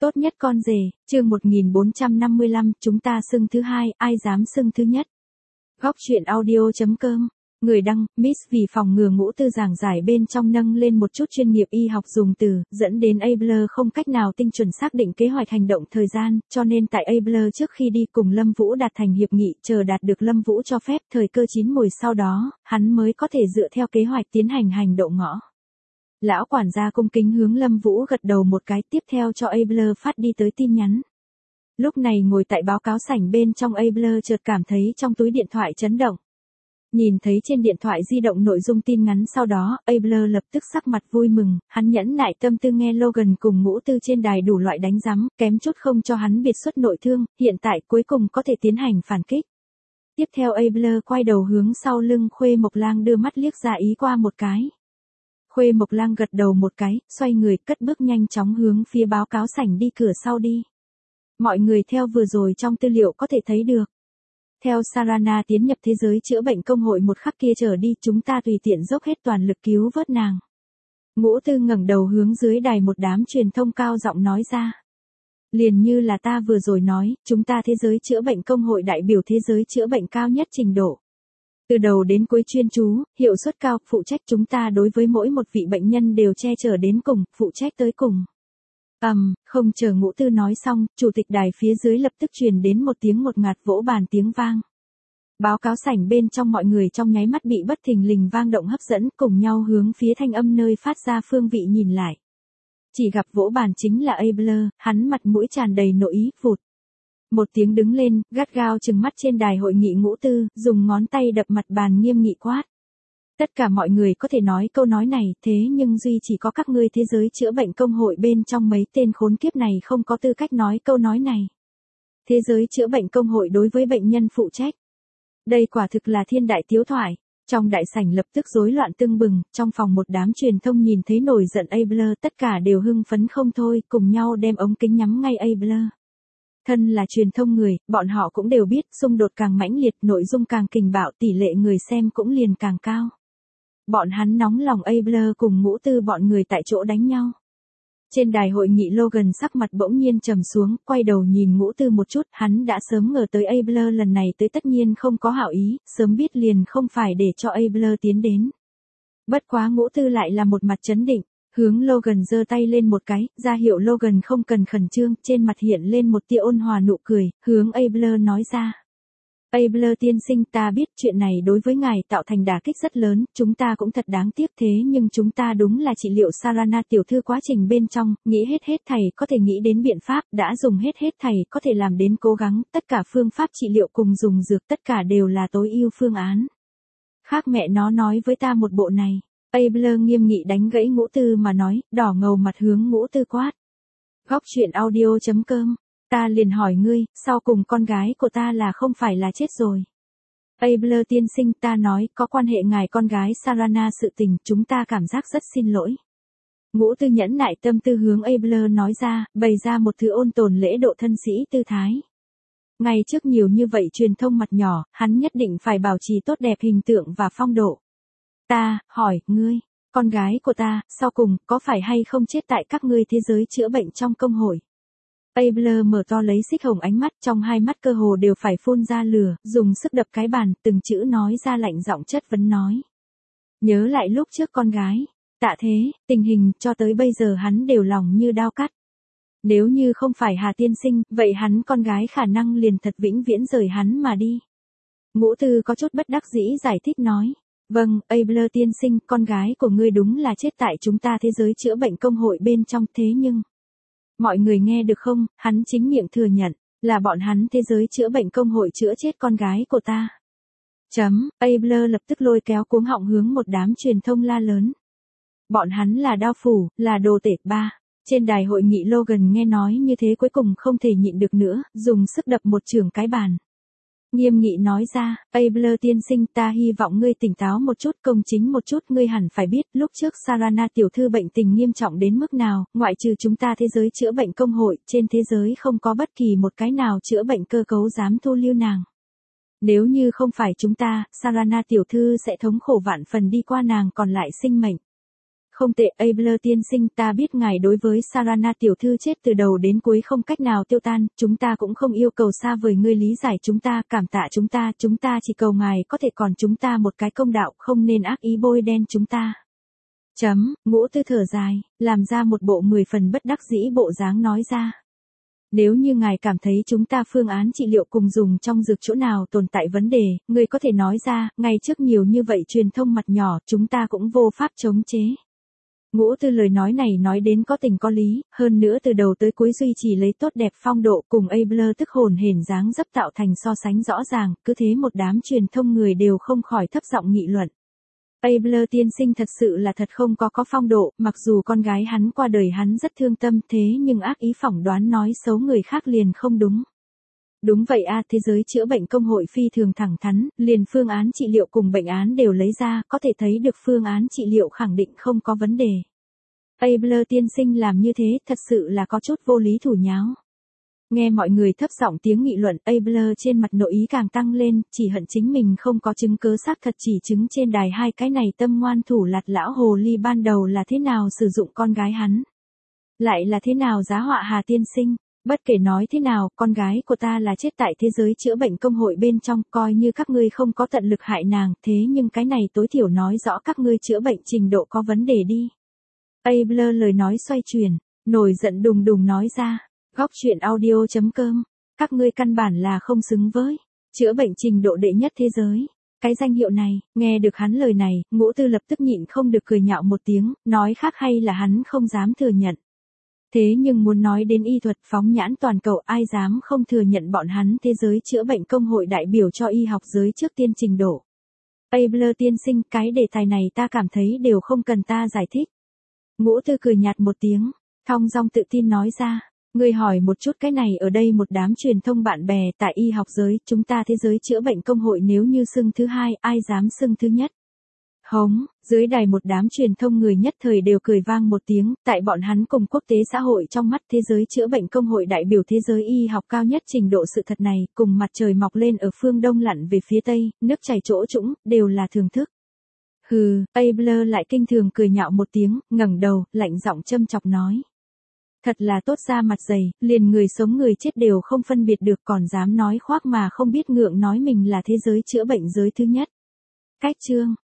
Tốt nhất con rể, chương 1455, chúng ta xưng thứ hai, ai dám xưng thứ nhất. Góc truyện audio.com. Người đăng, Miss vì phòng ngừa ngũ tư giảng giải bên trong nâng lên một chút chuyên nghiệp y học dùng từ, dẫn đến Abler không cách nào tinh chuẩn xác định kế hoạch hành động thời gian, cho nên tại Abler trước khi đi cùng Lâm Vũ đạt thành hiệp nghị, chờ đạt được Lâm Vũ cho phép thời cơ chín mùi sau đó, hắn mới có thể dựa theo kế hoạch tiến hành hành động ngõ. Lão quản gia cung kính hướng Lâm Vũ gật đầu một cái, tiếp theo cho Abler phát đi tới tin nhắn. Lúc này ngồi tại báo cáo sảnh bên trong, Abler chợt cảm thấy trong túi điện thoại chấn động. Nhìn thấy trên điện thoại di động nội dung tin ngắn sau đó, Abler lập tức sắc mặt vui mừng, hắn nhẫn nại tâm tư nghe Logan cùng ngũ tư trên đài đủ loại đánh giám, kém chút không cho hắn biệt xuất nội thương, hiện tại cuối cùng có thể tiến hành phản kích. Tiếp theo Abler quay đầu hướng sau lưng Khuê Mộc Lang đưa mắt liếc ra ý qua một cái. Khuê Mộc Lang gật đầu một cái, xoay người cất bước nhanh chóng hướng phía báo cáo sảnh đi cửa sau đi. Mọi người theo vừa rồi trong tư liệu có thể thấy được. Theo Sarana tiến nhập thế giới chữa bệnh công hội một khắc kia trở đi, chúng ta tùy tiện dốc hết toàn lực cứu vớt nàng. Ngũ tư ngẩng đầu hướng dưới đài một đám truyền thông cao giọng nói ra. Liền như là ta vừa rồi nói, chúng ta thế giới chữa bệnh công hội đại biểu thế giới chữa bệnh cao nhất trình độ. Từ đầu đến cuối chuyên chú, hiệu suất cao, phụ trách chúng ta đối với mỗi một vị bệnh nhân đều che chở đến cùng, phụ trách tới cùng. Không chờ ngũ tư nói xong, chủ tịch đài phía dưới lập tức truyền đến một tiếng ngột ngạt vỗ bàn tiếng vang. Báo cáo sảnh bên trong mọi người trong nháy mắt bị bất thình lình vang động hấp dẫn, cùng nhau hướng phía thanh âm nơi phát ra phương vị nhìn lại. Chỉ gặp vỗ bàn chính là Abler, hắn mặt mũi tràn đầy nội ý, vụt. Một tiếng đứng lên, gắt gao trừng mắt trên đài hội nghị ngũ tư, dùng ngón tay đập mặt bàn nghiêm nghị quát. Tất cả mọi người có thể nói câu nói này, thế nhưng duy chỉ có các ngươi thế giới chữa bệnh công hội bên trong mấy tên khốn kiếp này không có tư cách nói câu nói này. Thế giới chữa bệnh công hội đối với bệnh nhân phụ trách. Đây quả thực là thiên đại tiếu thoại. Trong đại sảnh lập tức rối loạn tưng bừng, trong phòng một đám truyền thông nhìn thấy nổi giận Abler, tất cả đều hưng phấn không thôi, cùng nhau đem ống kính nhắm ngay Abler. Thân là truyền thông người, bọn họ cũng đều biết, xung đột càng mãnh liệt, nội dung càng kình bạo, tỷ lệ người xem cũng liền càng cao. Bọn hắn nóng lòng Abler cùng ngũ tư bọn người tại chỗ đánh nhau. Trên đài hội nghị Logan sắc mặt bỗng nhiên trầm xuống, quay đầu nhìn ngũ tư một chút, hắn đã sớm ngờ tới Abler lần này tới tất nhiên không có hảo ý, sớm biết liền không phải để cho Abler tiến đến. Bất quá ngũ tư lại là một mặt trấn định, hướng Logan giơ tay lên một cái, ra hiệu Logan không cần khẩn trương, trên mặt hiện lên một tia ôn hòa nụ cười, hướng Abler nói ra. Abler tiên sinh, ta biết chuyện này đối với ngài tạo thành đả kích rất lớn, chúng ta cũng thật đáng tiếc, thế nhưng chúng ta đúng là trị liệu Sarana tiểu thư quá trình bên trong, nghĩ hết thầy có thể nghĩ đến biện pháp, đã dùng hết thầy có thể làm đến cố gắng, tất cả phương pháp trị liệu cùng dùng dược tất cả đều là tối ưu phương án. Khác mẹ nó nói với ta một bộ này. Abler nghiêm nghị đánh gãy ngũ tư mà nói, đỏ ngầu mặt hướng ngũ tư quát. Góc truyện audio.com. Ta liền hỏi ngươi, sau cùng con gái của ta là không phải là chết rồi. Abler tiên sinh, ta nói, có quan hệ ngài con gái Sarana sự tình, chúng ta cảm giác rất xin lỗi. Ngũ tư nhẫn nại tâm tư hướng Abler nói ra, bày ra một thứ ôn tồn lễ độ thân sĩ tư thái. Ngay trước nhiều như vậy truyền thông mặt nhỏ, hắn nhất định phải bảo trì tốt đẹp hình tượng và phong độ. Ta, hỏi, ngươi, con gái của ta, sau cùng, có phải hay không chết tại các ngươi thế giới chữa bệnh trong công hội? Abler mở to lấy xích hồng ánh mắt, trong hai mắt cơ hồ đều phải phun ra lửa, dùng sức đập cái bàn, từng chữ nói ra lạnh giọng chất vấn nói. Nhớ lại lúc trước con gái, tạ thế, tình hình cho tới bây giờ hắn đều lòng như đao cắt. Nếu như không phải Hà tiên sinh, vậy hắn con gái khả năng liền thật vĩnh viễn rời hắn mà đi. Ngũ tư có chút bất đắc dĩ giải thích nói. Vâng, Abler tiên sinh, con gái của ngươi đúng là chết tại chúng ta thế giới chữa bệnh công hội bên trong, thế nhưng... Mọi người nghe được không, hắn chính miệng thừa nhận, là bọn hắn thế giới chữa bệnh công hội chữa chết con gái của ta. Abler lập tức lôi kéo cuống họng hướng một đám truyền thông la lớn. Bọn hắn là đao phủ, là đồ tể ba. Trên đài hội nghị Logan nghe nói như thế cuối cùng không thể nhịn được nữa, dùng sức đập một chưởng cái bàn. Nghiêm nghị nói ra, Abler tiên sinh, ta hy vọng ngươi tỉnh táo một chút, công chính một chút, ngươi hẳn phải biết, lúc trước Sarana tiểu thư bệnh tình nghiêm trọng đến mức nào, ngoại trừ chúng ta thế giới chữa bệnh công hội, trên thế giới không có bất kỳ một cái nào chữa bệnh cơ cấu dám thu lưu nàng. Nếu như không phải chúng ta, Sarana tiểu thư sẽ thống khổ vạn phần đi qua nàng còn lại sinh mệnh. Không tệ, Abler tiên sinh, ta biết ngài đối với Sarana tiểu thư chết từ đầu đến cuối không cách nào tiêu tan, chúng ta cũng không yêu cầu xa vời ngươi lý giải chúng ta, cảm tạ chúng ta chỉ cầu ngài có thể còn chúng ta một cái công đạo, không nên ác ý bôi đen chúng ta. Ngũ Tư thở dài, làm ra một bộ 10 phần bất đắc dĩ bộ dáng nói ra. Nếu như ngài cảm thấy chúng ta phương án trị liệu cùng dùng trong dược chỗ nào tồn tại vấn đề, người có thể nói ra, ngay trước nhiều như vậy truyền thông mặt nhỏ, chúng ta cũng vô pháp chống chế. Ngũ Tư lời nói này nói đến có tình có lý, hơn nữa từ đầu tới cuối duy trì lấy tốt đẹp phong độ cùng Abler tức hồn hển dáng dấp tạo thành so sánh rõ ràng, cứ thế một đám truyền thông người đều không khỏi thấp giọng nghị luận. Abler tiên sinh thật sự là thật không có phong độ, mặc dù con gái hắn qua đời hắn rất thương tâm thế nhưng ác ý phỏng đoán nói xấu người khác liền không đúng. Đúng vậy a, thế giới chữa bệnh công hội phi thường thẳng thắn, liền phương án trị liệu cùng bệnh án đều lấy ra, có thể thấy được phương án trị liệu khẳng định không có vấn đề. Abler tiên sinh làm như thế thật sự là có chút vô lý thủ nháo. Nghe mọi người thấp giọng tiếng nghị luận, Abler trên mặt nội ý càng tăng lên, chỉ hận chính mình không có chứng cứ xác thật chỉ chứng trên đài hai cái này tâm ngoan thủ lạt lão hồ ly ban đầu là thế nào sử dụng con gái hắn. Lại là thế nào giá họa Hà tiên sinh. Bất kể nói thế nào, con gái của ta là chết tại thế giới chữa bệnh công hội bên trong, coi như các ngươi không có tận lực hại nàng, thế nhưng cái này tối thiểu nói rõ các ngươi chữa bệnh trình độ có vấn đề đi. Abler lời nói xoay chuyển, nổi giận đùng đùng nói ra, góc chuyện audio.com, các ngươi căn bản là không xứng với chữa bệnh trình độ đệ nhất thế giới. Cái danh hiệu này, nghe được hắn lời này, Ngũ Tư lập tức nhịn không được cười nhạo một tiếng, nói khác hay là hắn không dám thừa nhận. Thế nhưng muốn nói đến y thuật phóng nhãn toàn cầu ai dám không thừa nhận bọn hắn thế giới chữa bệnh công hội đại biểu cho y học giới trước tiên trình độ. Abler tiên sinh, cái đề tài này ta cảm thấy đều không cần ta giải thích. Ngũ Tư cười nhạt một tiếng, thong dong tự tin nói ra, ngươi hỏi một chút cái này ở đây một đám truyền thông bạn bè tại y học giới, chúng ta thế giới chữa bệnh công hội nếu như xưng thứ hai, ai dám xưng thứ nhất. Hống, dưới đài một đám truyền thông người nhất thời đều cười vang một tiếng, tại bọn hắn cùng quốc tế xã hội trong mắt thế giới chữa bệnh công hội đại biểu thế giới y học cao nhất trình độ sự thật này, cùng mặt trời mọc lên ở phương đông lặn về phía tây, nước chảy chỗ trũng, đều là thường thức. Hừ, Abler lại kinh thường cười nhạo một tiếng, ngẩng đầu, lạnh giọng châm chọc nói. Thật là tốt ra mặt dày, liền người sống người chết đều không phân biệt được còn dám nói khoác mà không biết ngượng nói mình là thế giới chữa bệnh giới thứ nhất. Cách chương